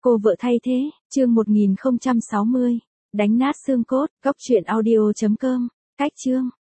Cô vợ thay thế, chương 1060. Đánh nát xương cốt, góc truyện audio.com. Cách chương.